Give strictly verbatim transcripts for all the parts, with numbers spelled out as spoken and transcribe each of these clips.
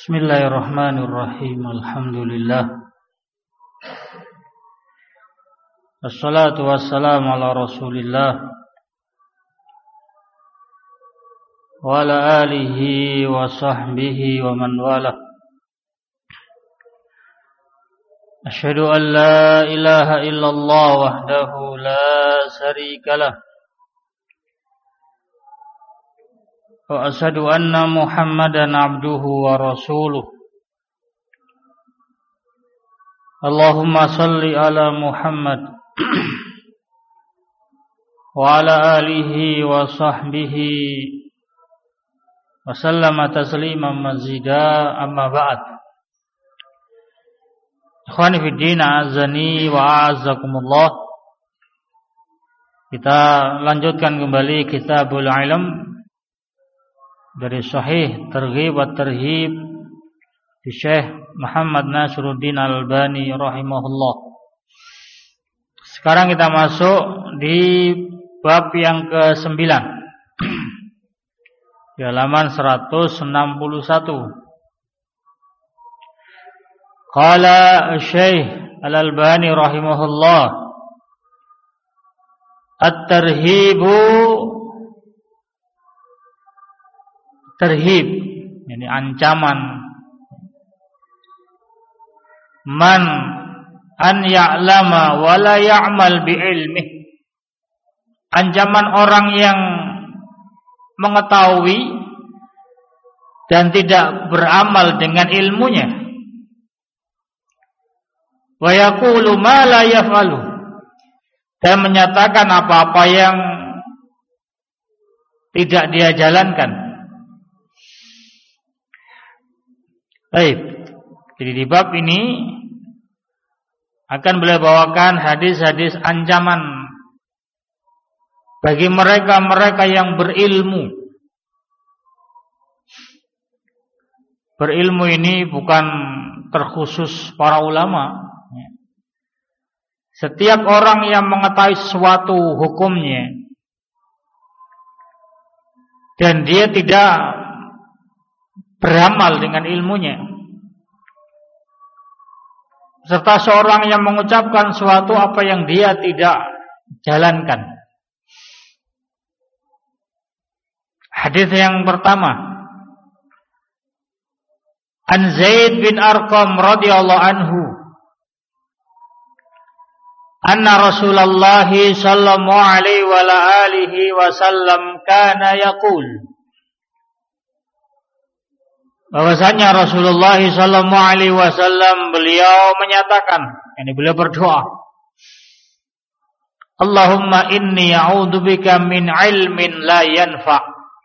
Bismillahirrahmanirrahim. Alhamdulillah. Wassalatu wassalamu ala Rasulillah wa ala alihi wa sahbihi wa man wala. Asyhadu an la ilaha illallah wahdahu la syarika lah. Wa asyhadu anna Muhammadan abduhu wa rasuluh. Allahumma salli ala Muhammad wa ala alihi wa sahbihi wa sallama tasliman mazida, amma ba'd. Ikhwani fid din, azani wa a'azzakumullah. Kita lanjutkan kembali Kitabul Ilm dari Sahih Targhib wa Tarhib di Syekh Muhammad Nasiruddin Al-Albani rahimahullah. Sekarang kita masuk di bab yang kesembilan di halaman seratus enam puluh satu. Qala Syekh Al-Albani rahimahullah, At-tarhibu, terhib, ini ancaman, man an ya'lama wa la ya'mal bi ilmih, ancaman orang yang mengetahui dan tidak beramal dengan ilmunya, wa yaqulu ma la yaf'alu, dan menyatakan apa-apa yang tidak dia jalankan. Baik, jadi di bab ini akan beliau bawakan hadis-hadis ancaman bagi mereka-mereka yang berilmu. Berilmu ini bukan terkhusus para ulama. Setiap orang yang mengetahui sesuatu hukumnya dan dia tidak beramal dengan ilmunya, serta seorang yang mengucapkan suatu apa yang dia tidak jalankan. Hadis yang pertama, An Zaid bin Arqam radhiyallahu anhu, anna Rasulullah sallallahu alaihi wa alihi wasallam kana yaqul, bahwasanya Rasulullah sallallahu alaihi wasallam beliau menyatakan, ini beliau berdoa, Allahumma inni a'udzubika min ilmin la yanfa.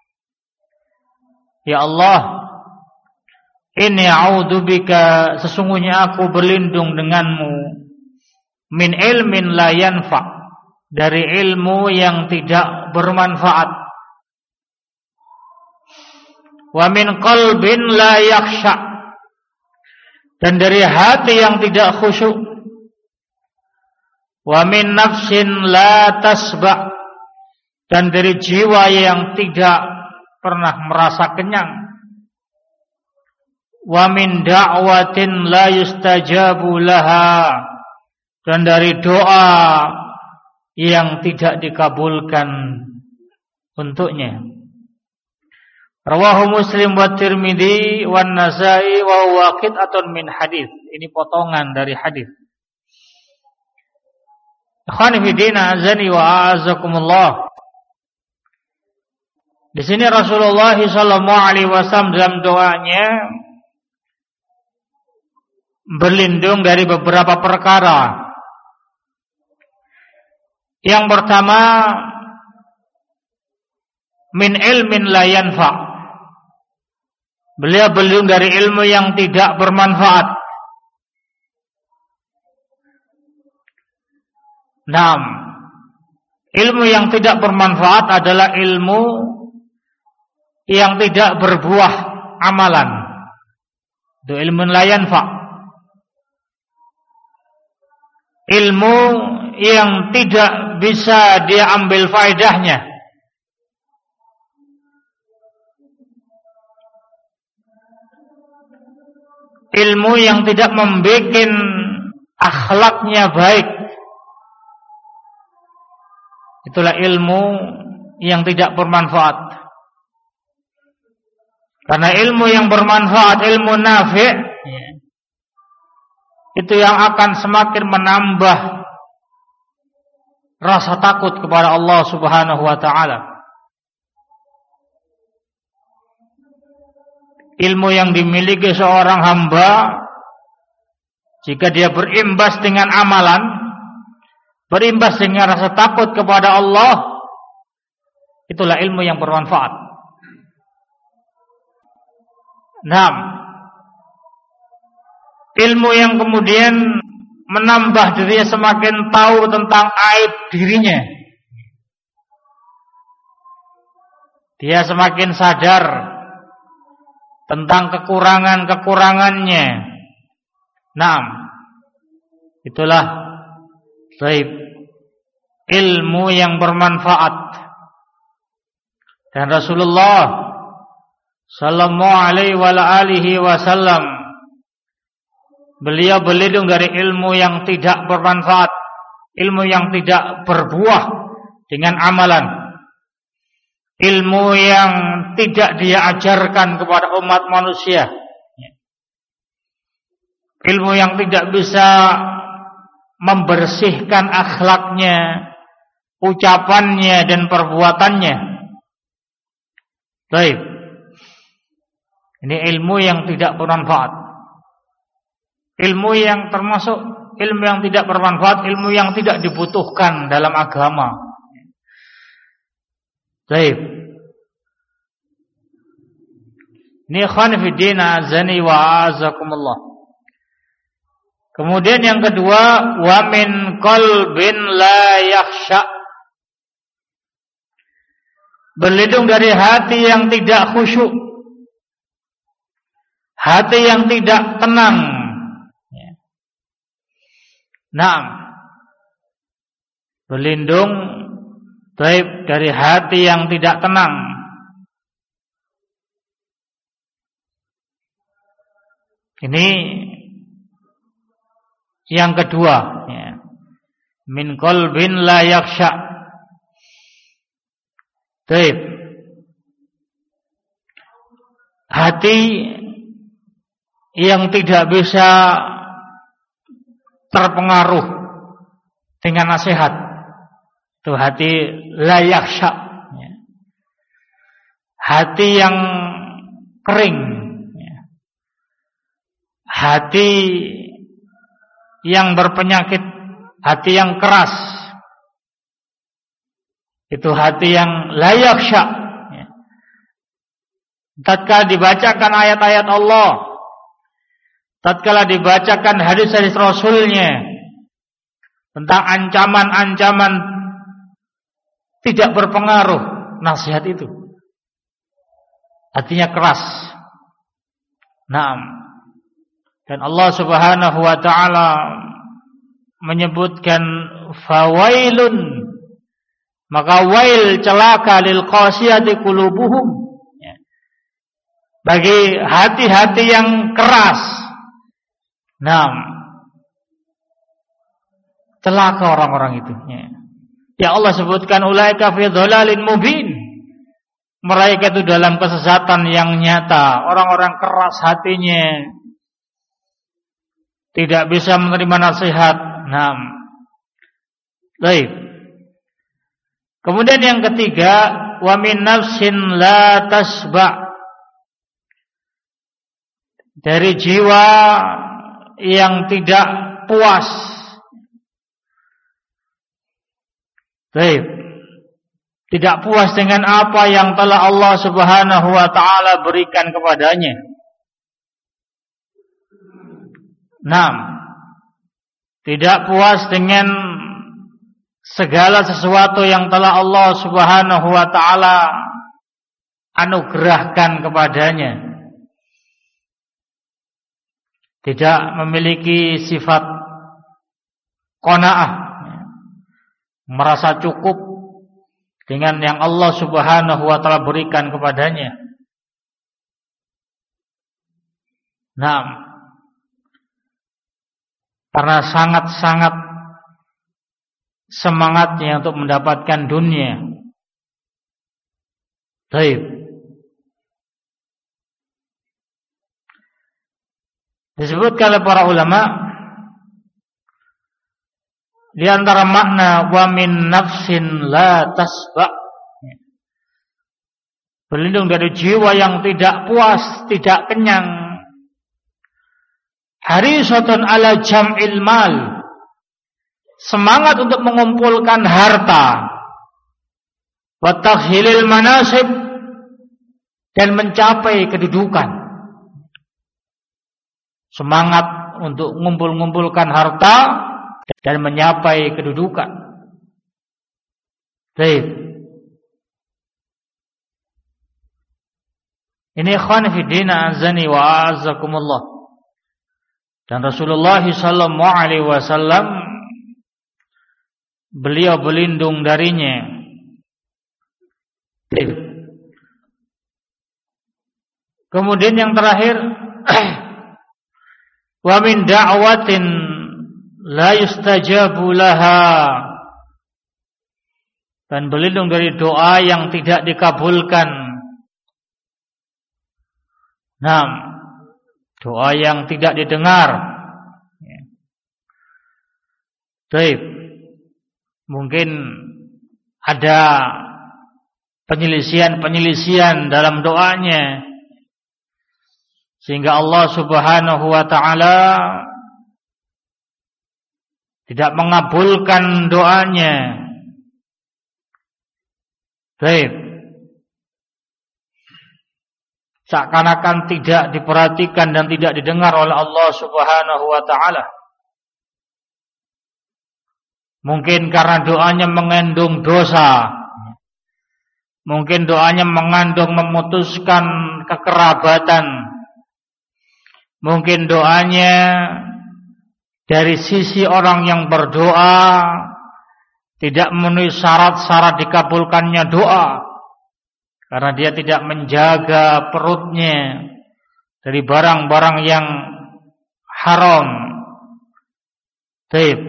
Ya Allah, inni a'udzubika, sesungguhnya aku berlindung denganmu, min ilmin la yanfa, dari ilmu yang tidak bermanfaat, wa min qalbin la yakhsha, dan dari hati yang tidak khusyuk, wa min nafsin la tasba, dan dari jiwa yang tidak pernah merasa kenyang, wa min da'watin la yustajabu laha, dan dari doa yang tidak dikabulkan untuknya. Rawahu Muslim wa Tirmidzi wa Nasa'i wa huwa qit'atun min hadis. Ini potongan dari hadis. Ikhwani fi din, azani wa a'azakumullah. Di sini Rasulullah sallallahu alaihi wasallam dalam doanya berlindung dari beberapa perkara. Yang pertama, min ilmin la yanfa, beliau berlindung dari ilmu yang tidak bermanfaat. Naam, ilmu yang tidak bermanfaat adalah ilmu yang tidak berbuah amalan. Itu ilmu la yanfa. Ilmu yang tidak bisa dia ambil faedahnya. ilmu yang tidak membuat akhlaknya baik. Itulah ilmu yang tidak bermanfaat. Karena ilmu yang bermanfaat, ilmu nafi', itu yang akan semakin menambah rasa takut kepada Allah Subhanahu wa ta'ala. Ilmu yang dimiliki seorang hamba, jika dia berimbas dengan amalan, berimbas dengan rasa takut kepada Allah, itulah ilmu yang bermanfaat. Naam. Ilmu yang kemudian menambah dirinya semakin tahu tentang aib dirinya. Dia semakin sadar tentang kekurangan-kekurangannya. Naam. Itulah baik ilmu yang bermanfaat. Dan Rasulullah sallallahu alaihi wa alihi wasallam, beliau berlindung dari ilmu yang tidak bermanfaat, ilmu yang tidak berbuah dengan amalan, ilmu yang tidak dia ajarkan kepada umat manusia, ilmu yang tidak bisa membersihkan akhlaknya, ucapannya dan perbuatannya. Baik, ini ilmu yang tidak bermanfaat. Ilmu yang termasuk ilmu yang tidak bermanfaat, ilmu yang tidak dibutuhkan dalam agama. Baik. Ini ikhwan fi din azani wa azakumullah. Kemudian yang kedua, wa min qalbin la yakhsha. Berlindung dari hati yang tidak khusyuk. Hati yang tidak tenang. Naam. Berlindung baik dari hati yang tidak tenang. Ini yang kedua, ya. Min qalbin la yakhsha. Baik. Hati yang tidak bisa terpengaruh dengan nasihat, itu hati la yakhsha, ya. Hati yang kering, ya. Hati yang berpenyakit, hati yang keras, itu hati yang la yakhsha, ya. Tatkala dibacakan ayat-ayat Allah, tatkala dibacakan hadis-hadis Rasulnya tentang ancaman-ancaman, tidak berpengaruh nasihat itu. Hatinya keras. Naam. Dan Allah Subhanahu wa ta'ala menyebutkan fawailun, maka wail, celaka, lil qasiyati qulubuhum, ya. Bagi hati-hati yang keras. Naam. Celaka orang-orang itu, ya. Ya Allah sebutkan ulaika fi dhalalin mubin. Mereka itu dalam kesesatan yang nyata. Orang-orang keras hatinya, tidak bisa menerima nasihat. Naam. Baik. Kemudian yang ketiga, wa min nafsin la tasba. Dari jiwa yang tidak puas. Baik. Tidak puas dengan apa yang telah Allah Subhanahu wa ta'ala berikan kepadanya. Naam. Tidak puas dengan segala sesuatu yang telah Allah Subhanahu wa ta'ala anugerahkan kepadanya. Tidak memiliki sifat qanaah, merasa cukup dengan yang Allah Subhanahu wa ta'ala berikan kepadanya. Naam. karena sangat-sangat semangatnya untuk mendapatkan dunia. Baik. Disebutkan oleh para ulama di antara makna wa min nafsin la tasba, berlindung dari jiwa yang tidak puas, tidak kenyang. Harisatun ala jam'il mal, semangat untuk mengumpulkan harta. Wa takhilil manasib, dan mencapai kedudukan. Semangat untuk mengumpul-ngumpulkan harta dan mencapai kedudukan. Baik. Ini ikhwan fi din azani wa a'azzakumullah. Dan Rasulullah sallallahu alaihi wasallam beliau berlindung darinya. Kemudian yang terakhir, wa min da'watin la yustajabu laha, dan berlindung dari doa yang tidak dikabulkan. Nah, doa yang tidak didengar. Baik. Mungkin ada penyelisihan-penyelisihan dalam doanya, sehingga Allah Subhanahu wa ta'ala tidak mengabulkan doanya. Baik. Seakan-akan tidak diperhatikan dan tidak didengar oleh Allah Subhanahu wa ta'ala. Mungkin karena doanya mengandung dosa. Mungkin doanya mengandung memutuskan kekerabatan. Mungkin doanya dari sisi orang yang berdoa tidak memenuhi syarat-syarat dikabulkannya doa, karena dia tidak menjaga perutnya dari barang-barang yang haram. Baik.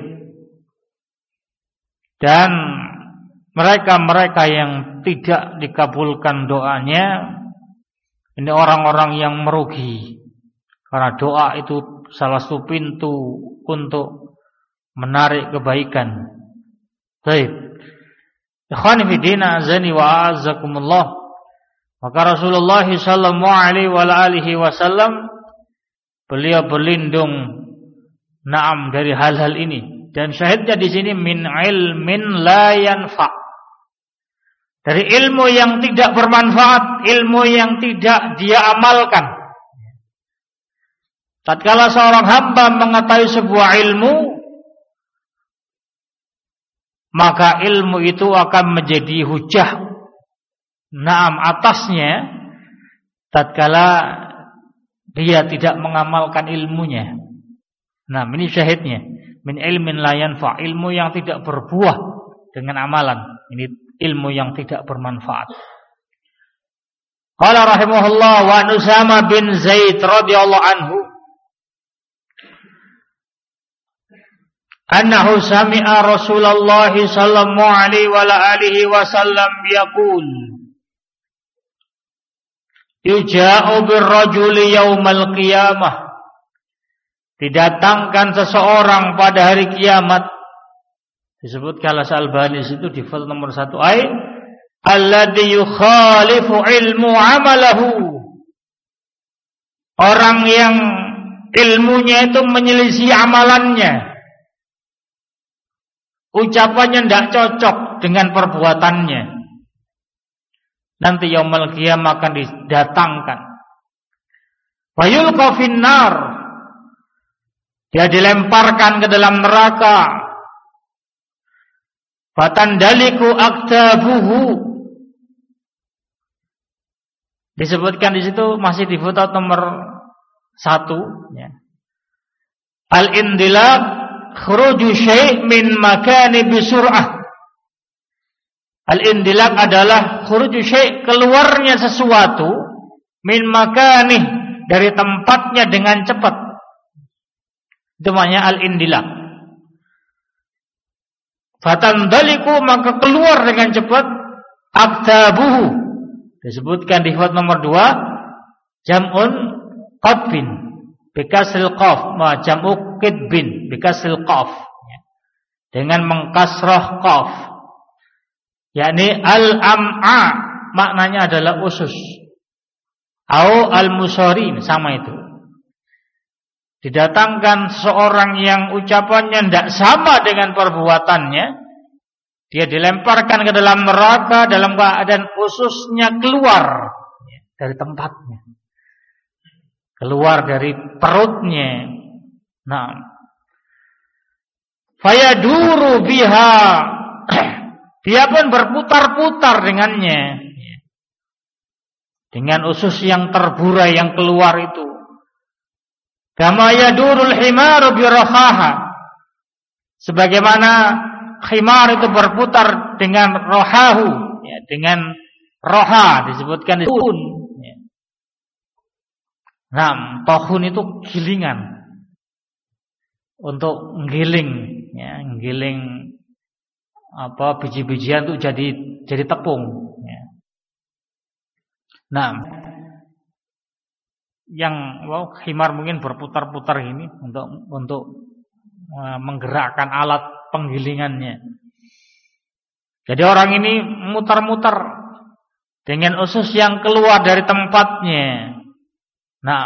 Dan mereka-mereka yang tidak dikabulkan doanya, ini orang-orang yang merugi. Karena doa itu salah satu pintu untuk menarik kebaikan. Baik. Ikhwan fi din azani wa a'azzakumullah. Maka Rasulullah sallallahu alaihi wasallam beliau berlindung na'am dari hal-hal ini. Dan syahidnya di sini min ilmin la yanfa'. Dari ilmu yang tidak bermanfaat, ilmu yang tidak dia amalkan. Tatkala seorang hamba mengetahui sebuah ilmu, maka ilmu itu akan menjadi hujah naam atasnya tatkala dia tidak mengamalkan ilmunya. Nah, ini syahidnya. Min ilmin la yanfa', ilmu yang tidak berbuah dengan amalan. Ini ilmu yang tidak bermanfaat. Qala rahimahullah wa Usama bin Zaid radhiyallahu anhu annahu sami'a Rasulullah sallallahu alaihi wa alihi wasallam yaqul yuja'u birrajuli yaumal qiyamah, didatangkan seseorang pada hari kiamat. Disebutkan oleh Al-Albani itu di fal nomor satu ayat alladzi yukhalifu ilmu amalahu, orang yang ilmunya itu menyelisih amalannya, ucapannya tidak cocok dengan perbuatannya. Nanti yaumul qiyamah akan didatangkan. Wa yulqa finnar, dia dilemparkan ke dalam neraka. Fatandaliku aktabuhu, disebutkan di situ masih di footnote nomor satu. Ya. Al-indilaq khuruju syai' min makani bisur'ah. Al-indilaq adalah khuruju syai', keluarnya sesuatu, min makani, dari tempatnya dengan cepat. Itu namanya al-indilaq. Fatandaliku, maka keluar dengan cepat aktabuhu. Disebutkan di huruf nomor dua, jam'un qadbin bikasril qaf, ma jam'u qidbin bikasril qaf, dengan mengkasrah qaf, yakni al-am'a, maknanya adalah usus, au al-musarin, sama itu. Didatangkan seorang yang ucapannya tidak sama dengan perbuatannya, dia dilemparkan ke dalam neraka dalam keadaan ususnya keluar dari tempatnya, keluar dari perutnya. Nah, fayaduru biha, dia pun berputar-putar dengannya, dengan usus yang terburai yang keluar itu. Kama yadurul himaru birokhaha, sebagaimana khimar itu berputar dengan rohahu, ya, dengan roha disebutkan di tohun. Ya. Nah, tohun itu gilingan, untuk nggiling, ya, nggiling apa biji-bijian itu jadi jadi tepung. Ya. Nah, yang wow, khimar mungkin berputar-putar ini untuk untuk uh, menggerakkan alat penggilingannya. Jadi orang ini mutar-mutar dengan usus yang keluar dari tempatnya. Nah,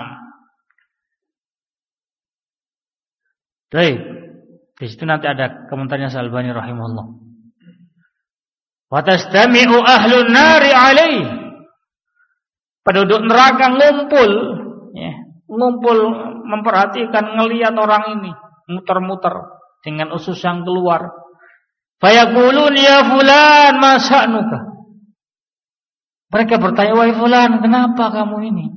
baik. Di situ nanti ada komentarnya Al-Albani rahimahullah. Wa tastami'u ahlun nari alaihi. Penduduk neraka ngumpul, ya, ngumpul memperhatikan, ngelihat orang ini muter-muter dengan usus yang keluar. Fayaqulun ya fulan ma sya'nuka. Mereka bertanya, wahai fulan, kenapa kamu ini?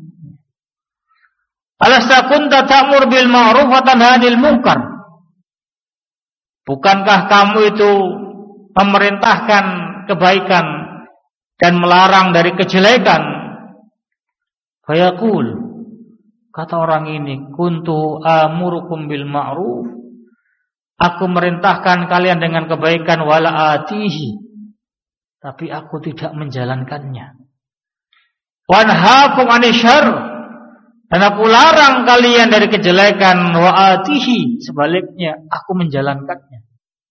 Alasta kunta ta'mur bil ma'ruf wa tanha 'anil munkar. Bukankah kamu itu memerintahkan kebaikan dan melarang dari kejelekan? Fayaqul, kata orang ini, kuntu amurukum bil ma'ruf, aku merintahkan kalian dengan kebaikan, wala atihi, tapi aku tidak menjalankannya. Wanhaakum anisyarr, dan aku larang kalian dari kejelekan, wa atihi, sebaliknya aku menjalankannya.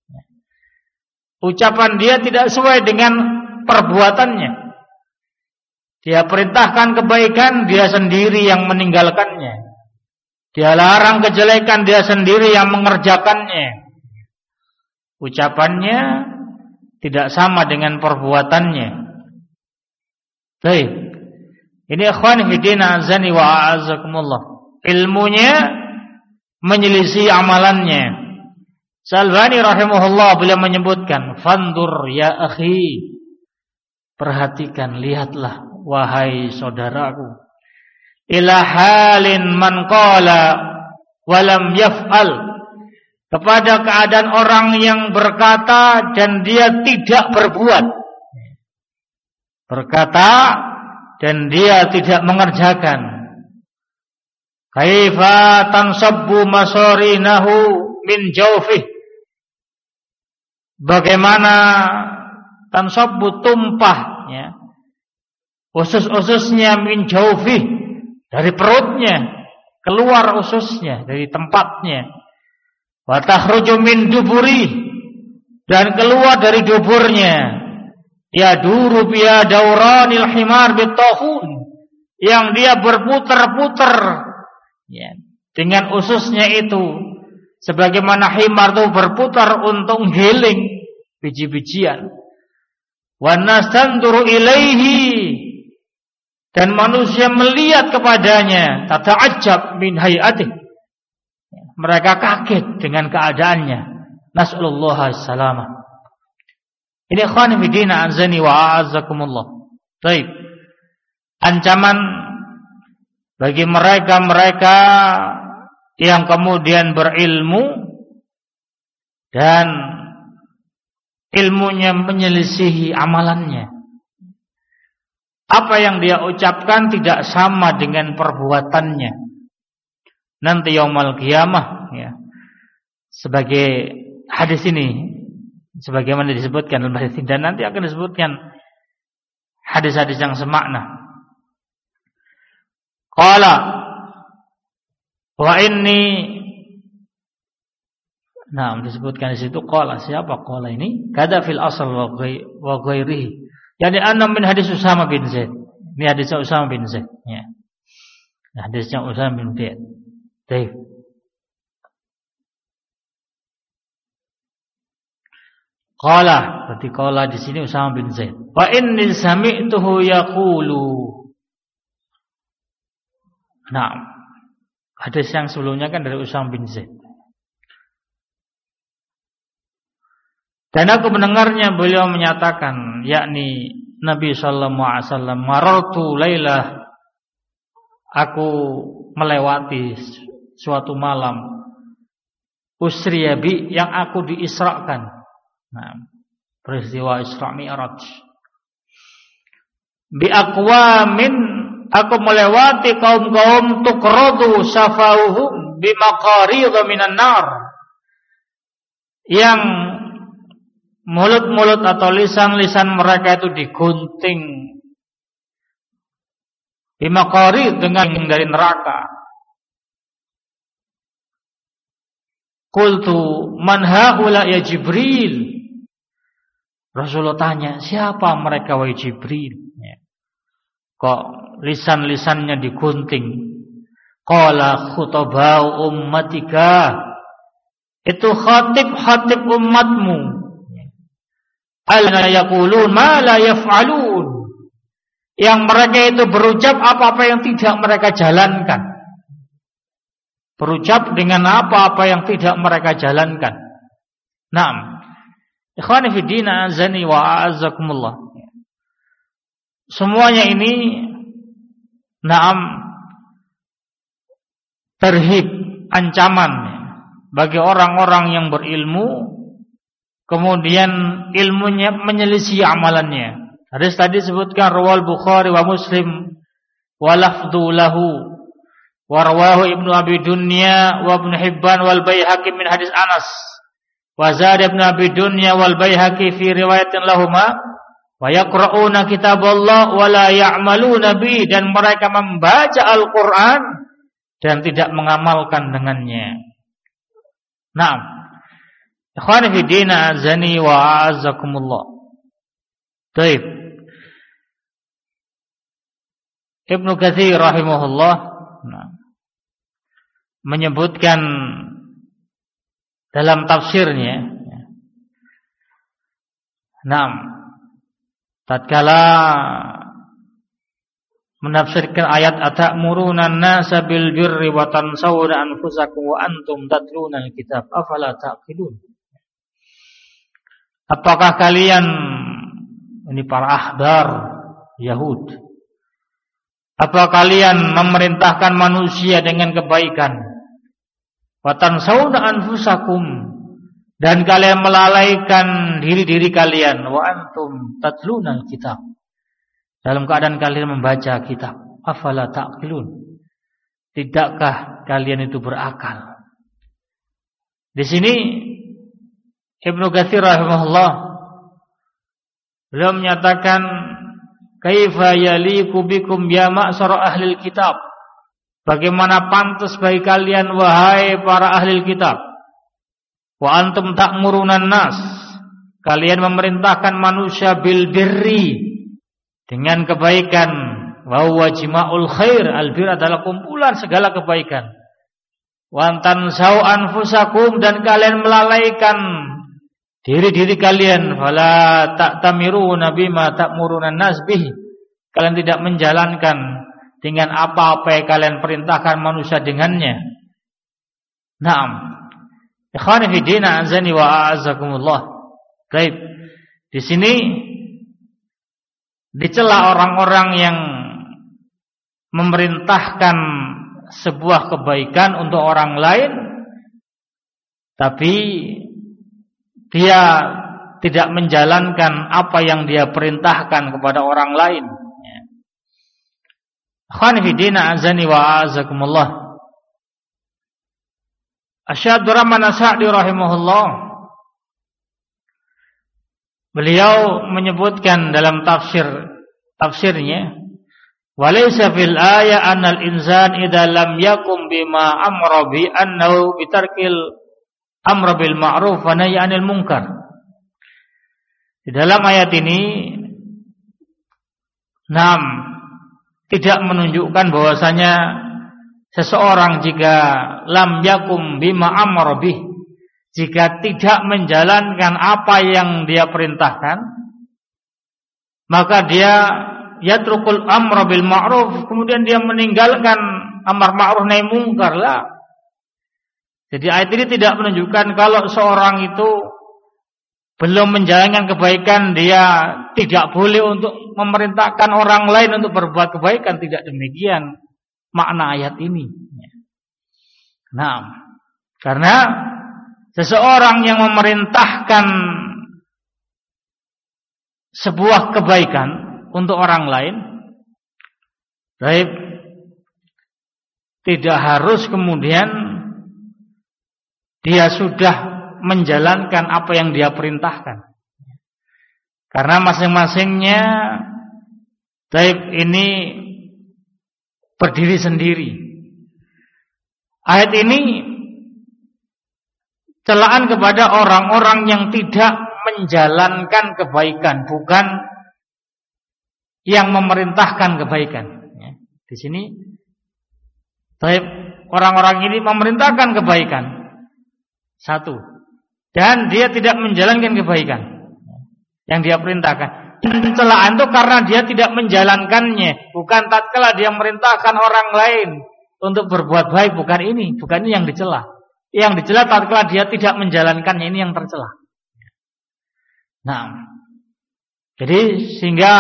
Ucapan dia tidak sesuai dengan perbuatannya. Dia perintahkan kebaikan, dia sendiri yang meninggalkannya. Dia larang kejelekan, dia sendiri yang mengerjakannya. Ucapannya tidak sama dengan perbuatannya. Baik. Ini ikhwan fillah azani wa a'azakumullah. Ilmunya menyelisih amalannya. Al-Albani rahimahullah beliau menyebutkan, fandur ya akhi, perhatikan, lihatlah wahai saudaraku, ila halin man qala walam yaf'al, kepada keadaan orang yang berkata dan dia tidak berbuat, berkata dan dia tidak mengerjakan. Kaifa tansabbu masarinahu min jawfih, bagaimana tansabbu tumpah, ya, usus-ususnya min jawfih, dari perutnya keluar ususnya dari tempatnya, wa takhruju min duburi, dan keluar dari duburnya, ya duru biya dauranil himar bitahun, yang dia berputar-putar, ya, dengan ususnya itu sebagaimana himar itu berputar untuk menggiling biji-bijian. Wa nastanduru ilaihi, dan manusia melihat kepadanya, tata'ajjab min hay'atih, mereka kaget dengan keadaannya. Nas'alullah as-salamah. Ini ikhwan fillah azani wa a'azzakumullah. Baik. Ancaman bagi mereka-mereka yang kemudian berilmu dan ilmunya menyelisihi amalannya. Apa yang dia ucapkan tidak sama dengan perbuatannya. Nanti yaumul qiyamah, ya, sebagai hadis ini sebagaimana disebutkan dalam hadis ini, dan nanti akan disebutkan hadis-hadis yang semakna. Qala wa inni, nah disebutkan di situ qala, siapa qala ini? Kada fil asl wa ghairihi. Yani anna min hadis Usama bin Zaid. Ini hadisnya Usama bin Zaid, ya. Hadisnya Usama bin Zaid. Baik. Qala, berarti qala di sini Usama bin Zaid. Wa inni sami'tuhu yaqulu. Nah, hadis yang sebelumnya kan dari Usama bin Zaid. Dan aku mendengarnya beliau menyatakan, yakni Nabi sallallahu alaihi wasallam, marartu lailah, aku melewati suatu malam, usriya bi, yang aku diisrakan. Nah, peristiwa Isra Mi'raj. Bi aqwamin, aku melewati kaum-kaum tuqradu safauhum bi maqarid minan nar, yang mulut-mulut atau lisan-lisan mereka itu digunting bi maqarid, dengan dari neraka. Qultu man haula ya Jibril. Rasulullah tanya, siapa mereka wahai Jibril? Ya. Kok lisan-lisannya digunting? Qala khutabau ummatika, itu khatib-khatib umatmu. Alladhina yaqulun ma la yaf'alun, yang mereka itu berucap apa-apa yang tidak mereka jalankan. Berucap dengan apa-apa yang tidak mereka jalankan. Naam. Ikhwani fi din, azani wa a'azzakumullah. Semuanya ini naam terhib, ancaman bagi orang-orang yang berilmu kemudian ilmunya menyelisih amalannya. Hadis tadi sebutkan rawal Bukhari wa Muslim wa lafdhu lahu wa rawahu Ibnu Abi Dunya wa Ibnu Hibban wal Baihaqi min hadis Anas. Wa zada Ibnu Abi Dunya wal Baihaqi fi riwayatin lahumā wa yaqra'una kitaballah wa la ya'maluna bi, dan mereka membaca Al-Qur'an dan tidak mengamalkan dengannya. Naam. Ikhwani fi din, azani wa a'azzakumullah. Baik. Ibnu Katsir rahimahullah nah, menyebutkan dalam tafsirnya, nah, tatkala menafsirkan ayat atamuruna an-nasa bil birri wa tansawna anfusakum wa antum tatluna al-kitab afala taqilun. Apakah kalian, ini para ahbar Yahud, apa kalian memerintahkan manusia dengan kebaikan, wa tansawna anfusakum, dan kalian melalaikan diri-diri kalian, wa antum tatluna al-kitab, dalam keadaan kalian membaca kitab, afala taqilun, tidakkah kalian itu berakal? Di sini Ibnu Katsir rahimahullah beliau menyatakan, kaifa yaliqu bikum ya ma'syara ahlil kitab, bagaimana pantas bagi kalian wahai para ahli kitab, wa antum ta'muruna nas, kalian memerintahkan manusia bil birri, dengan kebaikan, wa huwa jima'ul khair, albir adalah kumpulan segala kebaikan, wa tansau anfusakum, dan kalian melalaikan diri-diri kalian, fala ta'tamiruna bima ta'muruna nas bihi, kalian tidak menjalankan dengan apa-apa yang kalian perintahkan manusia dengannya. Naam. Ikhwani fi din, azani wa a'azzakumullah. Baik. Di sini dicela orang-orang yang memerintahkan sebuah kebaikan untuk orang lain, tapi dia tidak menjalankan apa yang dia perintahkan kepada orang lain. Akhwani fi din, azani wa a'azakumullah. Asy-Syaikh Abdurrahman As-Sa'di rahimahullah, beliau menyebutkan dalam tafsir tafsirnya, walaysa fil aya annal insan idza lam yakum bima amra bi annahu bitarkil amra bil ma'ruf wa nahyi 'anil munkar. Di dalam ayat ini enam tidak menunjukkan bahwasanya seseorang jika lam yakum bima amara bih, jika tidak menjalankan apa yang dia perintahkan, maka dia yatrukul amra bil ma'ruf, kemudian dia meninggalkan amar ma'ruf nahi munkar lah. Jadi ayat ini tidak menunjukkan kalau seorang itu belum menjalankan kebaikan, dia tidak boleh untuk memerintahkan orang lain untuk berbuat kebaikan. Tidak demikian makna ayat ini. Nah, karena seseorang yang memerintahkan sebuah kebaikan untuk orang lain, baik, tidak harus kemudian dia sudah menjalankan apa yang dia perintahkan, karena masing-masingnya taib ini berdiri sendiri. Ayat ini celaan kepada orang-orang yang tidak menjalankan kebaikan, bukan yang memerintahkan kebaikan. Di sini taib orang-orang ini memerintahkan kebaikan satu, dan dia tidak menjalankan kebaikan yang dia perintahkan. Dan celaan itu karena dia tidak menjalankannya, bukan tatkala dia merintahkan orang lain untuk berbuat baik. Bukan ini, bukan ini yang dicela. Yang dicela tatkala dia tidak menjalankannya, ini yang tercela. Nah, jadi sehingga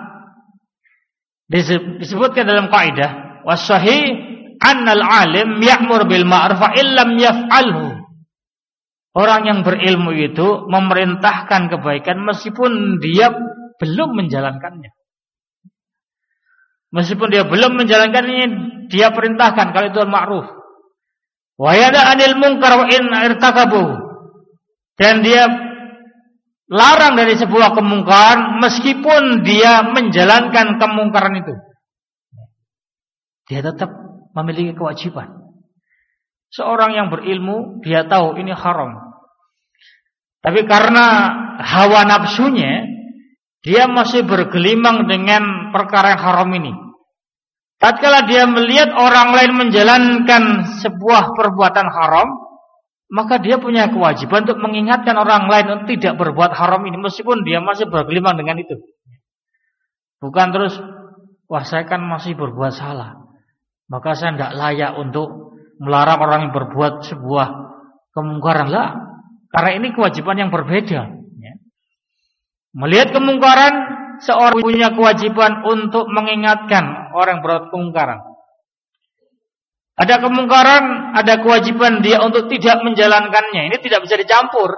disebutkan dalam kaidah was-sahih annal alim ya'mur bil ma'ruf fa illam yaf'alhu. Orang yang berilmu itu memerintahkan kebaikan meskipun dia belum menjalankannya. Meskipun dia belum menjalankannya, dia perintahkan kalau itu al-ma'ruf. Wa yanha 'anil munkar wa in irtakabu. Dan dia larang dari sebuah kemungkaran meskipun dia menjalankan kemungkaran itu. Dia tetap memiliki kewajiban. Seorang yang berilmu, dia tahu ini haram. Tapi karena hawa nafsunya, dia masih bergelimang dengan perkara yang haram ini. Tatkala dia melihat orang lain menjalankan sebuah perbuatan haram, maka dia punya kewajiban untuk mengingatkan orang lain untuk tidak berbuat haram ini, meskipun dia masih bergelimang dengan itu. Bukan terus, wah saya kan masih berbuat salah, maka saya tidak layak untuk melarang orang yang berbuat sebuah kemungkaran lah. Karena ini kewajiban yang berbeda. Melihat kemungkaran, seorang punya kewajiban untuk mengingatkan orang yang berbuat kemungkaran. Ada kemungkaran, ada kewajiban dia untuk tidak menjalankannya. Ini tidak bisa dicampur.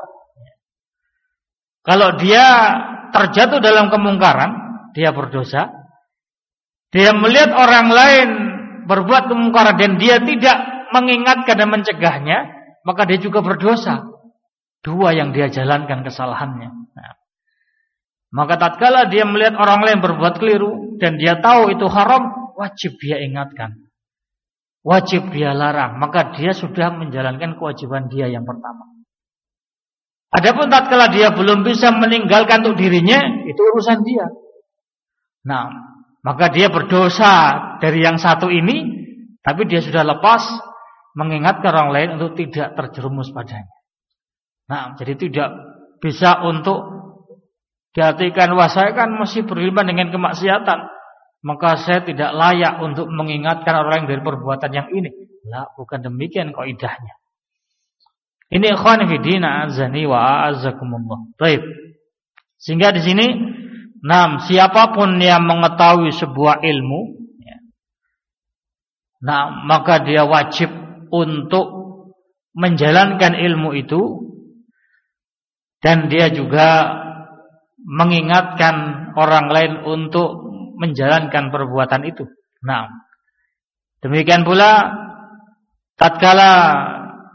Kalau dia terjatuh dalam kemungkaran, dia berdosa. Dia melihat orang lain berbuat kemungkaran dan dia tidak mengingatkan dan mencegahnya, maka dia juga berdosa. Dua yang dia jalankan kesalahannya. Nah, maka tatkala dia melihat orang lain berbuat keliru dan dia tahu itu haram, wajib dia ingatkan, wajib dia larang. Maka dia sudah menjalankan kewajiban dia yang pertama. Adapun tatkala dia belum bisa meninggalkan untuk dirinya, itu urusan dia. Nah, maka dia berdosa dari yang satu ini, tapi dia sudah lepas mengingatkan orang lain untuk tidak terjerumus padanya. Nah, jadi tidak bisa untuk diartikan, wah saya kan masih berhubungan dengan kemaksiatan, maka saya tidak layak untuk mengingatkan orang lain dari perbuatan yang ini. Lah, bukan demikian kaidahnya. Ini ikhwan fillah azani wa azakumullah. Baik. Sehingga di sini, nah, siapapun yang mengetahui sebuah ilmu, ya, nah, maka dia wajib untuk menjalankan ilmu itu, dan dia juga mengingatkan orang lain untuk menjalankan perbuatan itu. Nah, demikian pula tatkala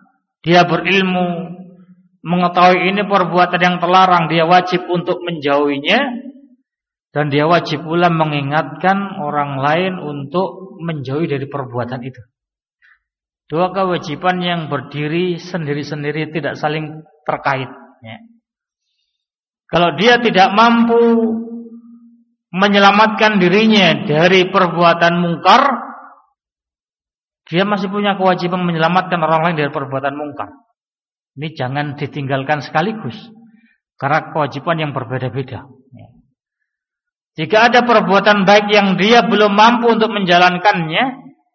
dia berilmu, mengetahui ini perbuatan yang terlarang, dia wajib untuk menjauhinya, dan dia wajib pula mengingatkan orang lain untuk menjauhi dari perbuatan itu. Dua kewajiban yang berdiri sendiri-sendiri, tidak saling terkait. Ya. Kalau dia tidak mampu menyelamatkan dirinya dari perbuatan mungkar, dia masih punya kewajiban menyelamatkan orang lain dari perbuatan mungkar. Ini jangan ditinggalkan sekaligus, karena kewajiban yang berbeda-beda. Jika ada perbuatan baik yang dia belum mampu untuk menjalankannya,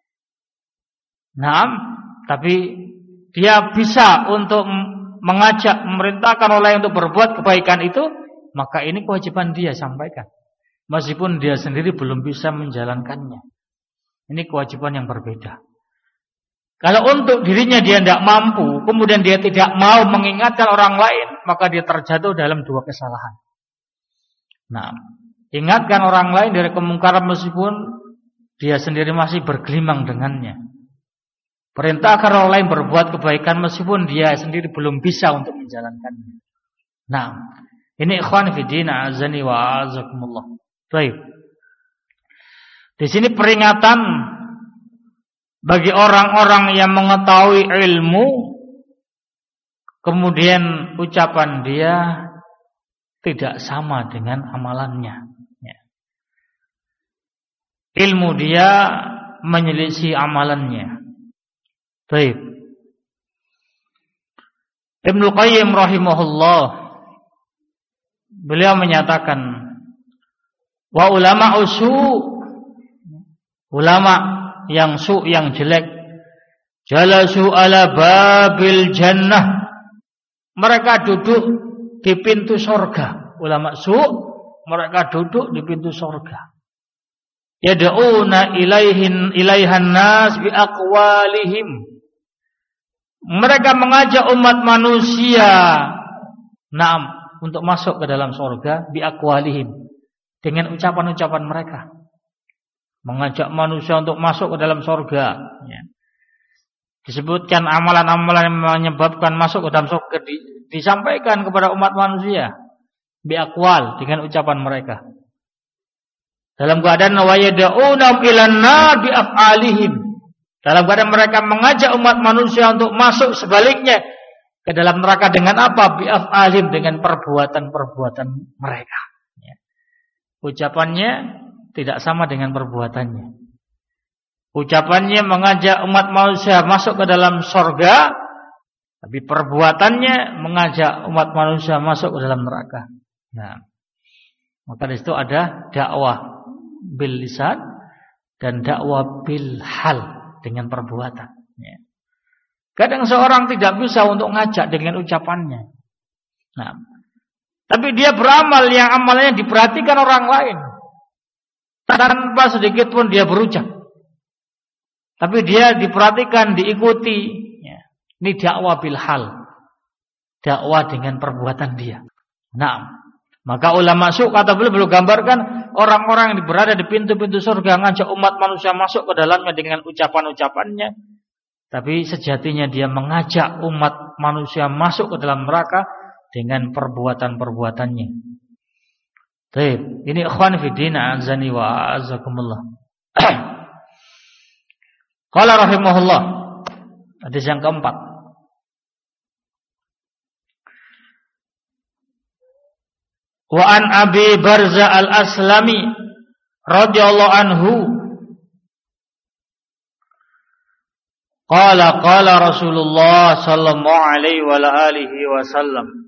nah, tapi dia bisa untuk mengajak, memerintahkan orang lain untuk berbuat kebaikan itu, maka ini kewajiban dia sampaikan, meskipun dia sendiri belum bisa menjalankannya. Ini kewajiban yang berbeda. Kalau untuk dirinya dia tidak mampu, kemudian dia tidak mau mengingatkan orang lain, maka dia terjatuh dalam dua kesalahan. Nah, ingatkan orang lain dari kemungkaran meskipun dia sendiri masih bergelimang dengannya. Perintahkan orang lain berbuat kebaikan meskipun dia sendiri belum bisa untuk menjalankannya. Nah, ini ikhwan fillah azani wa azakumullah. Baik. Di sini peringatan bagi orang-orang yang mengetahui ilmu, kemudian ucapan dia tidak sama dengan amalannya. Ya. Ilmu dia menyelisih amalannya. Baik. Ibnu Qayyim rahimahullah, beliau menyatakan, wa ulama usu, ulama yang su, yang jelek, jalasu ala babil jannah, mereka duduk di pintu surga. Ulama su, mereka duduk di pintu surga. Yad'una ilaihin ilaihan nas bi aqwalihim, mereka mengajak umat manusia, naam, untuk masuk ke dalam surga bi aqwalihim, dengan ucapan-ucapan mereka. Mengajak manusia untuk masuk ke dalam surga, ya. Disebutkan amalan-amalan yang menyebabkan masuk ke dalam surga, di, disampaikan kepada umat manusia biaqwal, dengan ucapan mereka. Dalam keadaan wayad'una ilan nar biaf'alihim, dalam keadaan mereka mengajak umat manusia untuk masuk sebaliknya ke dalam neraka dengan apa? Biaf'alihim, dengan perbuatan-perbuatan mereka, ya. Ucapannya tidak sama dengan perbuatannya. Ucapannya mengajak umat manusia masuk ke dalam surga, tapi perbuatannya mengajak umat manusia masuk ke dalam neraka. Nah, maka di situ ada dakwah bil lisan dan dakwah bil hal, dengan perbuatan. Ya. Kadang seorang tidak bisa untuk ngajak dengan ucapannya. Nah, tapi dia beramal yang amalnya diperhatikan orang lain, tanpa sedikit pun dia berucap, tapi dia diperhatikan, diikuti, ya. Ini dakwah bil hal, dakwah dengan perbuatan dia. Nah, maka ulama su, kata beliau, beliau gambarkan orang-orang yang berada di pintu-pintu surga, ngajak umat manusia masuk ke dalamnya dengan ucapan-ucapannya, tapi sejatinya dia mengajak umat manusia masuk ke dalam neraka dengan perbuatan-perbuatannya. Baik, ini ikhwan fillah azani wa azakumullah. Qala rahimahullah, hadis yang keempat. Wa an Abi Barza al-Aslami radhiyallahu anhu qala qala Rasulullah sallallahu alaihi wa alihi wasallam,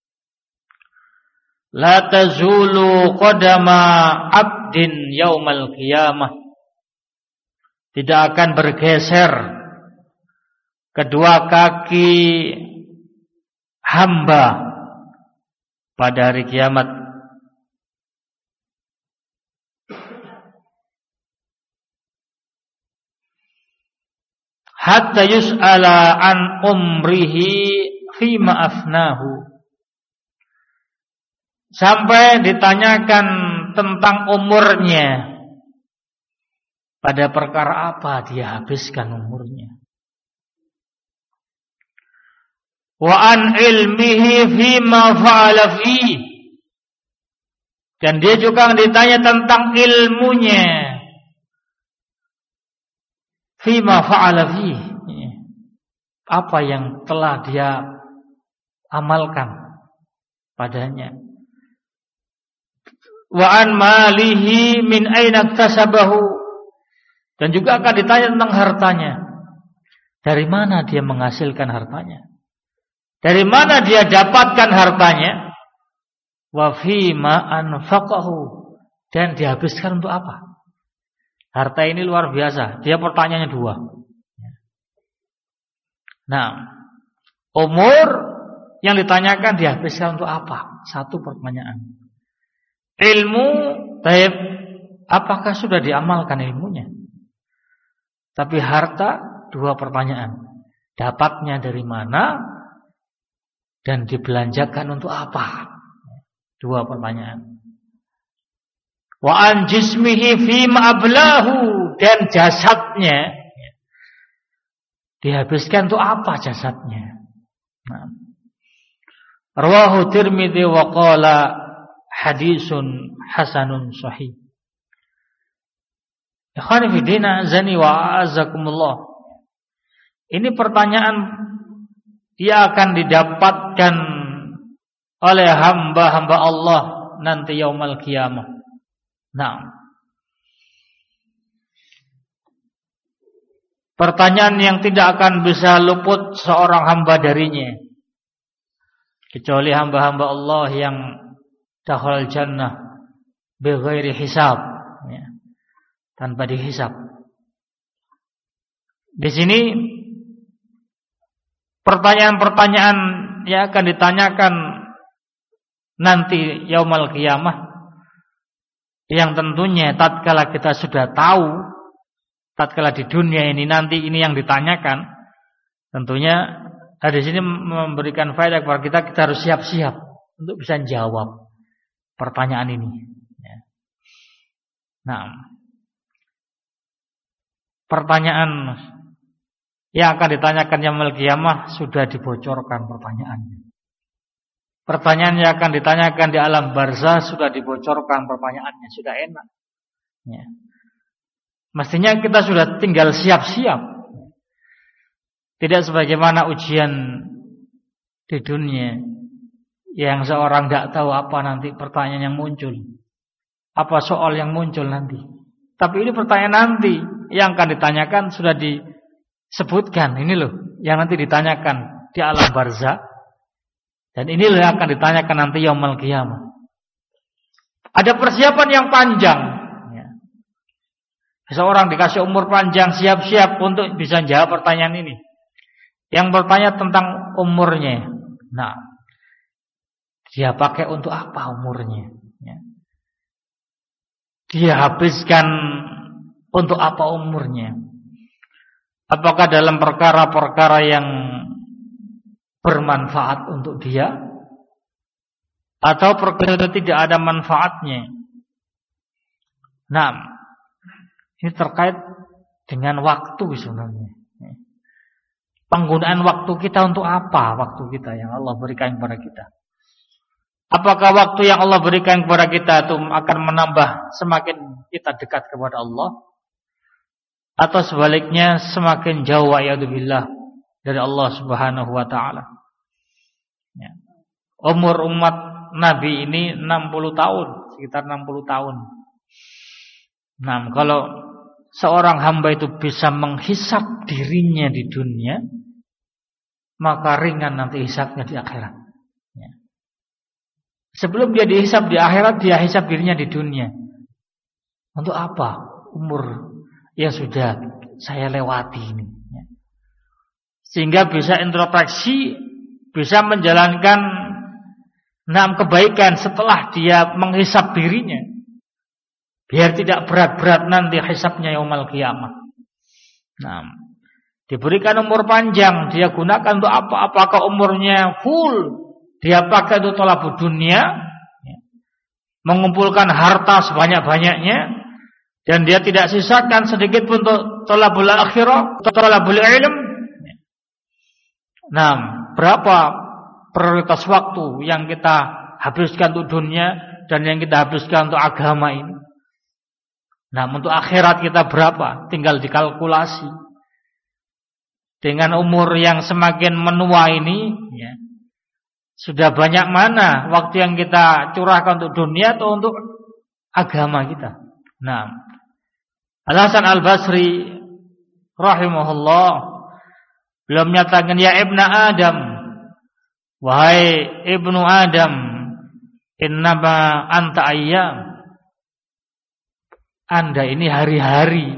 la tazulu qadama abdin yaumal qiyamah, tidak akan bergeser kedua kaki hamba pada hari kiamat, hatta yus'ala an umrihi fima afnahu, sampai ditanyakan tentang umurnya, pada perkara apa dia habiskan umurnya. wa an ilmihi fima fa'ala fihi, dan dia juga ditanya tentang ilmunya fima fa'ala fihi, apa yang telah dia amalkan padanya. Wa an malihi min aina iktasabahu, dan juga akan ditanya tentang hartanya. Dari mana dia menghasilkan hartanya? Dari mana dia dapatkan hartanya? Wa fima anfaqahu, dan dihabiskan untuk apa? Harta ini luar biasa. Dia pertanyaannya dua. Nah, umur yang ditanyakan dihabiskan untuk apa? Satu pertanyaan. Ilmu, taib, apakah sudah diamalkan ilmunya? Tapi harta, dua pertanyaan. Dapatnya dari mana dan dibelanjakan untuk apa? Dua pertanyaan. Wa an jismihi fima ablahu, dan jasadnya dihabiskan untuk apa jasadnya? Nah. Rawahu Tirmidzi wa qala hadisun hasanun sahih. Ikhwani fi din, azani wa a'azakumullah. Ini pertanyaan yang akan didapatkan oleh hamba-hamba Allah nanti yaumul qiyamah. Nah, pertanyaan yang tidak akan bisa luput seorang hamba darinya, kecuali hamba-hamba Allah yang dakhal jannah bighairi hisab, ya, tanpa dihisab. Di sini pertanyaan-pertanyaan yang akan ditanyakan nanti yaumul qiyamah, yang tentunya tatkala kita sudah tahu, tatkala di dunia ini nanti ini yang ditanyakan, tentunya di sini memberikan faedah kepada kita, kita harus siap-siap untuk bisa jawab pertanyaan ini. Nah, pertanyaan yang akan ditanyakan yaumul qiyamah sudah dibocorkan pertanyaannya. Pertanyaan yang akan ditanyakan di alam barzah sudah dibocorkan pertanyaannya, sudah enak. Ya. Mestinya kita sudah tinggal siap-siap. Tidak sebagaimana ujian di dunia yang seorang tidak tahu apa nanti pertanyaan yang muncul, apa soal yang muncul nanti. Tapi ini pertanyaan nanti yang akan ditanyakan sudah disebutkan. Ini loh yang nanti ditanyakan di alam barzah. Dan inilah yang akan ditanyakan nanti yaumul qiyamah. Ada persiapan yang panjang. Ya. Seseorang dikasih umur panjang, siap-siap untuk bisa jawab pertanyaan ini. Yang bertanya tentang umurnya. Nah, dia pakai untuk apa umurnya? Ya. Dia habiskan untuk apa umurnya? Apakah dalam perkara-perkara yang bermanfaat untuk dia, atau perkara tidak ada manfaatnya? Nah, ini terkait dengan waktu sebenarnya. Penggunaan waktu kita untuk apa? Waktu kita yang Allah berikan kepada kita. Apakah waktu yang Allah berikan kepada kita itu akan menambah semakin kita dekat kepada Allah, atau sebaliknya semakin jauh wa'iyadzubillah dari Allah Subhanahu wa taala? Ya. Umur umat Nabi ini enam puluh tahun, sekitar enam puluh tahun. Nah, kalau seorang hamba itu bisa menghisap dirinya di dunia, maka ringan nanti hisapnya di akhirat. Ya. Sebelum dia dihisap di akhirat, dia hisap dirinya di dunia. Untuk apa umur yang sudah saya lewati ini? Ya. Sehingga bisa introspeksi, bisa menjalankan enam kebaikan setelah dia menghisap dirinya, biar tidak berat-berat nanti hisapnya yaumul qiyamah. Nah, diberikan umur panjang, dia gunakan untuk apa? Apakah umurnya full dia pakai untuk thalabud dunia, mengumpulkan harta sebanyak-banyaknya, dan dia tidak sisakan sedikit pun untuk thalabul akhirah, thalabul ilm? Nah, berapa prioritas waktu yang kita habiskan untuk dunia dan yang kita habiskan untuk agama ini. Nah, untuk akhirat kita berapa? Tinggal dikalkulasi. Dengan umur yang semakin menua ini, ya, sudah banyak mana waktu yang kita curahkan untuk dunia atau untuk agama kita. Nah, Al-Hasan Al-Basri rahimahullah beliau menyatakan, ya ibna Adam, wahai ibnu Adam, innama anta ayyam, Anda ini hari-hari.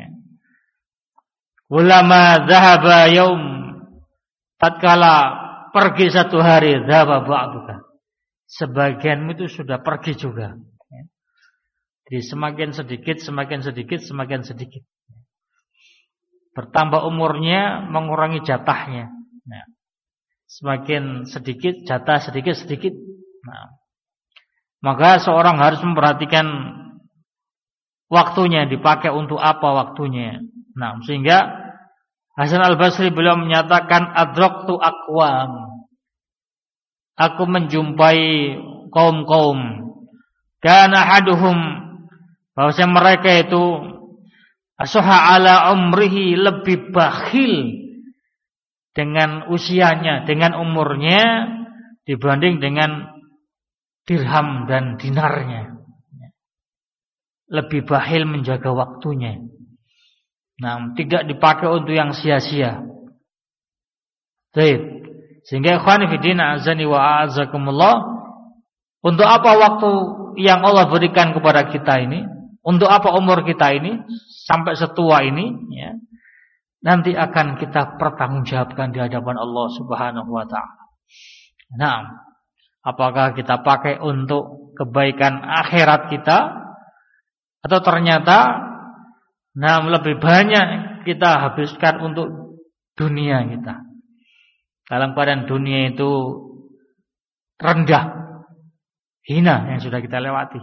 Ulama dhahaba yaum, tatkala pergi satu hari, dhahaba ba'duka, sebagianmu itu sudah pergi juga. Jadi semakin sedikit, semakin sedikit, semakin sedikit. Bertambah umurnya, mengurangi jatahnya. Nah, semakin sedikit, jatah sedikit, sedikit. Nah, maka seorang harus memperhatikan waktunya, dipakai untuk apa waktunya. Nah, sehingga Hasan Al-Basri beliau menyatakan, adraktu aqwam, aku menjumpai kaum-kaum, kana haduhum, bahwasanya mereka itu asuha ala umrihi, lebih bakhil dengan usianya, dengan umurnya dibanding dengan dirham dan dinarnya. Lebih bakhil menjaga waktunya. Nah, tidak dipakai untuk yang sia-sia. Baik. Sehingga ikhwan fillah azani wa a'azakumullah, untuk apa waktu yang Allah berikan kepada kita ini? Untuk apa umur kita ini sampai setua ini, ya? Nanti akan kita pertanggungjawabkan di hadapan Allah Subhanahu wa taala. Nah, apakah kita pakai untuk kebaikan akhirat kita, atau ternyata nah lebih banyak kita habiskan untuk dunia kita. Dalam keadaan dunia itu rendah, hina yang sudah kita lewati.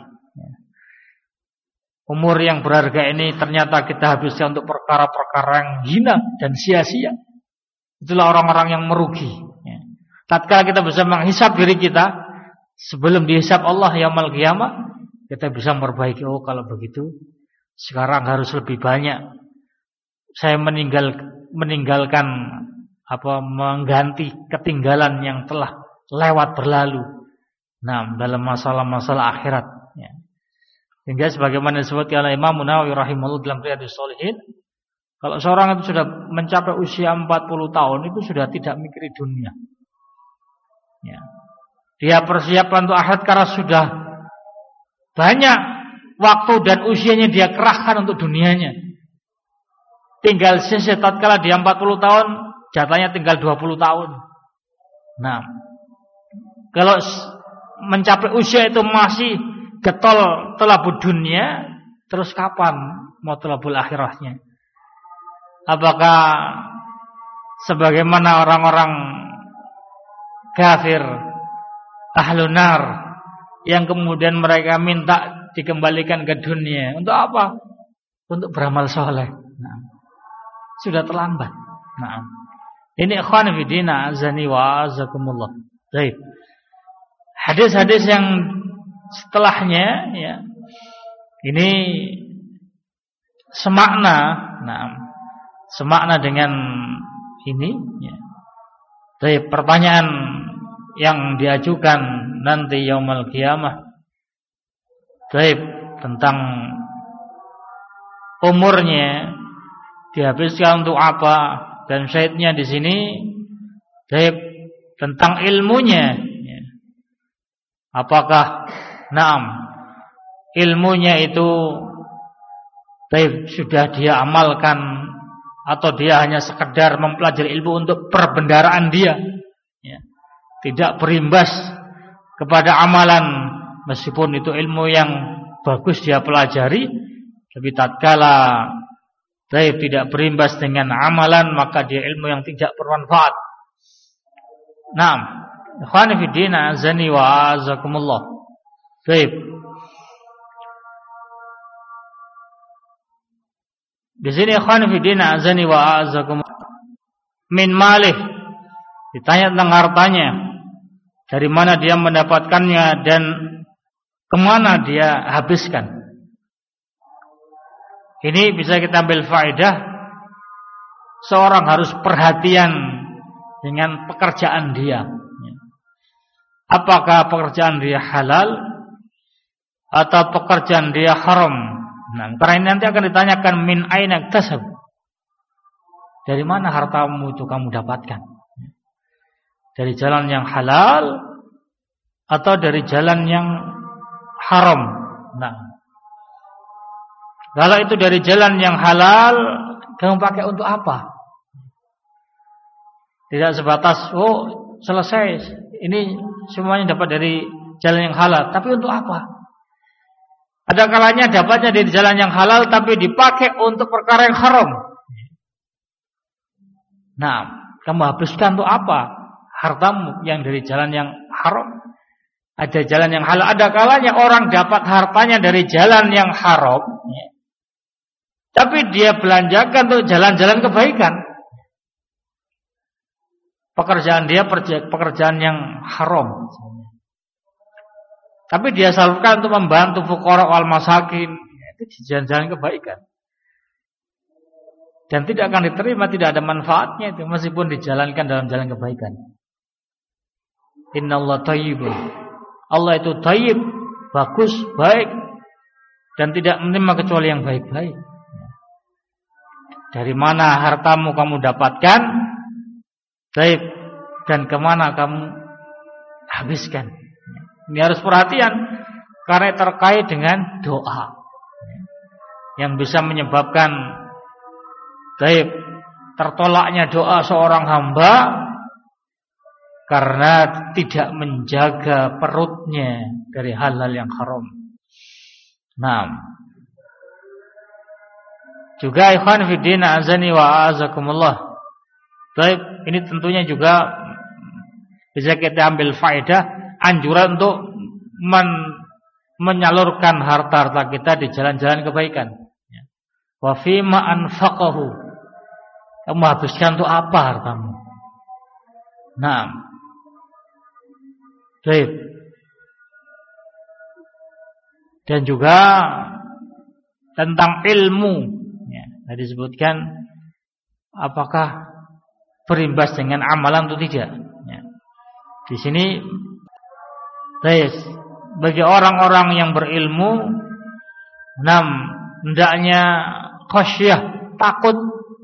Umur yang berharga ini ternyata kita habiskan untuk perkara-perkara yang hina dan sia-sia. Itulah orang-orang yang merugi. Tatkala kita bisa menghisab diri kita sebelum dihisab Allah yaumul qiyamah, kita bisa memperbaiki. Oh, kalau begitu sekarang harus lebih banyak saya meninggal meninggalkan apa mengganti ketinggalan yang telah lewat berlalu. Nah, dalam masalah-masalah akhirat, ya. Hingga sebagaimana disebutkan oleh Imam Nawawi rahimahullah dalam Riyadhus Shalihin, kalau seorang itu sudah mencapai usia empat puluh tahun itu sudah tidak mikir dunia. Ya. Dia persiapan untuk akhirat karena sudah banyak waktu dan usianya dia kerahkan untuk dunianya. Tinggal sisa tatkala dia empat puluh tahun, jatahnya tinggal dua puluh tahun. Nah, kalau mencapai usia itu masih getol telabut dunia, terus kapan mau telabul akhirahnya? Apakah sebagaimana orang-orang kafir ahlun nar yang kemudian mereka minta dikembalikan ke dunia untuk apa? Untuk beramal soleh. Nah, sudah terlambat. Nah, ini ikhwan fillah azani wa azakumullah. Baik. Hadis-hadis yang setelahnya, ya, ini semakna, nah, semakna dengan ini. Ya. Baik, pertanyaan yang diajukan nanti yaumul qiyamah, baik, tentang umurnya dihabiskan untuk apa, dan syahidnya di sini, baik, tentang ilmunya, ya. Apakah naam ilmunya itu baik sudah dia amalkan atau dia hanya sekedar mempelajari ilmu untuk perbendaharaan dia, ya. Tidak berimbas kepada amalan, meskipun itu ilmu yang bagus dia pelajari, tapi tatkala baik tidak berimbas dengan amalan, maka dia ilmu yang tidak bermanfaat. Naam, ikhwani fi din azani wa azakumullah. Baik. Di sini ikhwani fi din azani wa azakumullah, min malih, Ditanya tentang hartanya, dari mana dia mendapatkannya dan kemana dia habiskan. Ini bisa kita ambil faedah, seorang harus perhatian dengan pekerjaan dia. Apakah pekerjaan dia halal atau pekerjaan dia haram? Nah, karena ini nanti akan ditanyakan min aina iktasab. Dari mana hartamu itu kamu dapatkan? Dari jalan yang halal atau dari jalan yang haram? Nah, kalau itu dari jalan yang halal, kamu pakai untuk apa? Tidak sebatas, oh selesai, ini semuanya dapat dari jalan yang halal. Tapi untuk apa? Ada kalanya dapatnya dari jalan yang halal, tapi dipakai untuk perkara yang haram. Nah, kamu habiskan untuk apa hartamu yang dari jalan yang haram? Ada jalan yang halal. Ada kalanya orang dapat hartanya dari jalan yang haram, ya, tapi dia belanjakan untuk jalan-jalan kebaikan. Pekerjaan dia pekerjaan yang haram, tapi dia salurkan untuk membantu fuqara wal masakin. Itu jalan-jalan kebaikan. Dan tidak akan diterima, tidak ada manfaatnya itu meskipun dijalankan dalam jalan kebaikan. Innallaha thayyibun. Allah itu thayyib, bagus, baik, dan tidak menerima kecuali yang baik-baik. Dari mana hartamu kamu dapatkan? Baik, dan kemana kamu habiskan? Ini harus perhatian, karena terkait dengan doa yang bisa menyebabkan baik tertolaknya doa seorang hamba karena tidak menjaga perutnya dari hal-hal yang haram. Nah, juga ikhwan fiddin azani wa azakumullah. Baik, ini tentunya juga bisa kita ambil faedah, anjuran untuk men, menyalurkan harta-harta kita di jalan-jalan kebaikan. Wa fima anfaqahu, kamu habiskan untuk apa hartamu? Nah, baik. Dan juga tentang ilmu, ya, tadi disebutkan apakah berimbas dengan amalan atau tidak. Ya. Di sini, baik, bagi orang-orang yang berilmu, enam, hendaknya khasyah, takut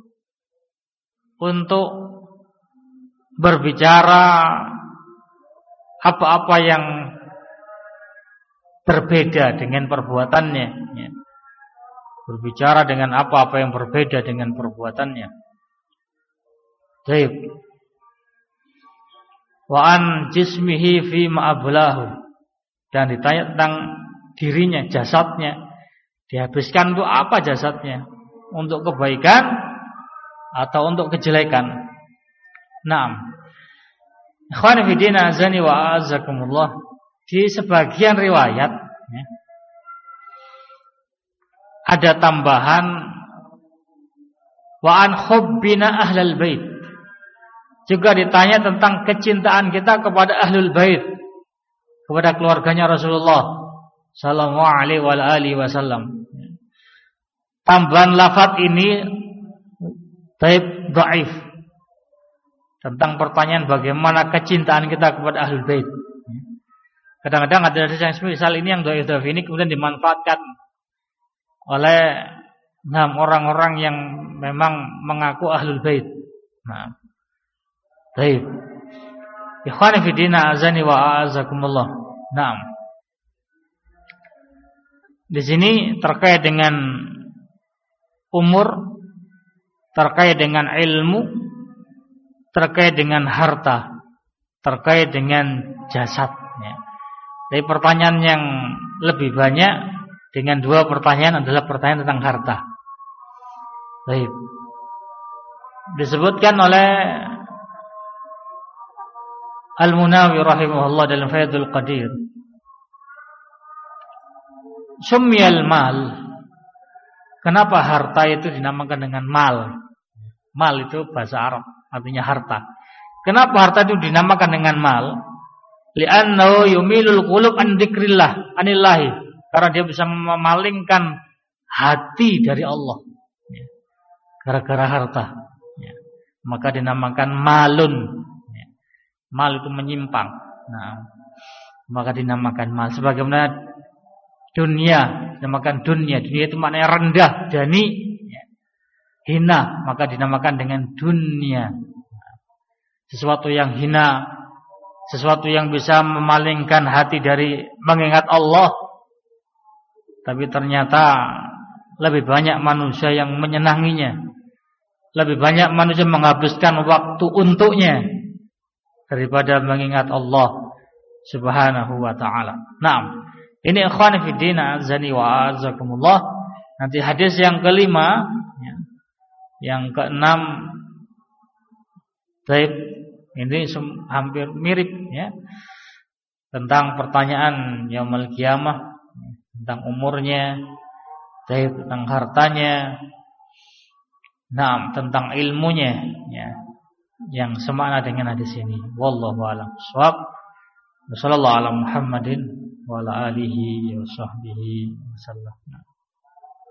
untuk berbicara apa-apa yang berbeda dengan perbuatannya, ya. Berbicara dengan apa-apa yang berbeda dengan perbuatannya. Baik. Wa an jismihi fi ma'ablahu, dan ditanya tentang dirinya, jasadnya, dihabiskan untuk apa jasadnya? Untuk kebaikan atau untuk kejelekan? Naam. Ikhwan fillah azani wa azakumullah, di sebagian riwayat, ya, ada tambahan wa an hubbina ahlal bait. Juga ditanya tentang kecintaan kita kepada ahlul bait, kepada keluarganya Rasulullah sallallahu alaihi wasallam. Tambahan lafaz ini taib dhaif tentang pertanyaan bagaimana kecintaan kita kepada ahlul bait. Kadang-kadang ada yang misal ini yang dhaif-dhaif ini kemudian dimanfaatkan oleh enam orang-orang yang memang mengaku ahlul bait. Nah, baik. Ikhwani fi din azani wa azakumullah. Naam. Di sini terkait dengan umur, terkait dengan ilmu, terkait dengan harta, terkait dengan jasadnya. Dari pertanyaan yang lebih banyak dengan dua pertanyaan adalah pertanyaan tentang harta. Baik. Disebutkan oleh Al-Munawi rahimahullah dalam Faidul Qadir, Sumyal mal, kenapa harta itu dinamakan dengan mal? Mal itu bahasa Arab, artinya harta. Kenapa harta itu dinamakan dengan mal? Li'annahu yumilul qulub an dzikrillah, anillahi. Karena dia bisa memalingkan hati dari Allah. Ya. Gara-gara harta. Ya. Maka dinamakan malun. Ya. Mal itu menyimpang. Nah, maka dinamakan mal. Sebagaimana dunia, dinamakan dunia. Dunia itu maknanya rendah, dani, ya. Hina, maka dinamakan dengan dunia. Sesuatu yang hina, sesuatu yang bisa memalingkan hati dari mengingat Allah. Tapi ternyata lebih banyak manusia yang menyenanginya. Lebih banyak manusia menghabiskan waktu untuknya daripada mengingat Allah Subhanahu wa ta'ala. Nah, ini ikhwan fillah azani wa azakumullah. Nanti hadis yang kelima, ya, yang keenam, baik, ini hampir mirip, ya, tentang pertanyaan yaumul qiyamah, tentang umurnya, baik, tentang hartanya, nah, tentang ilmunya, ya, yang semakna dengan hadis ini. Wallahu a'lam bishawab. Wassallallahu ala Muhammadin wa ala alihi wa sahbihi wasallam.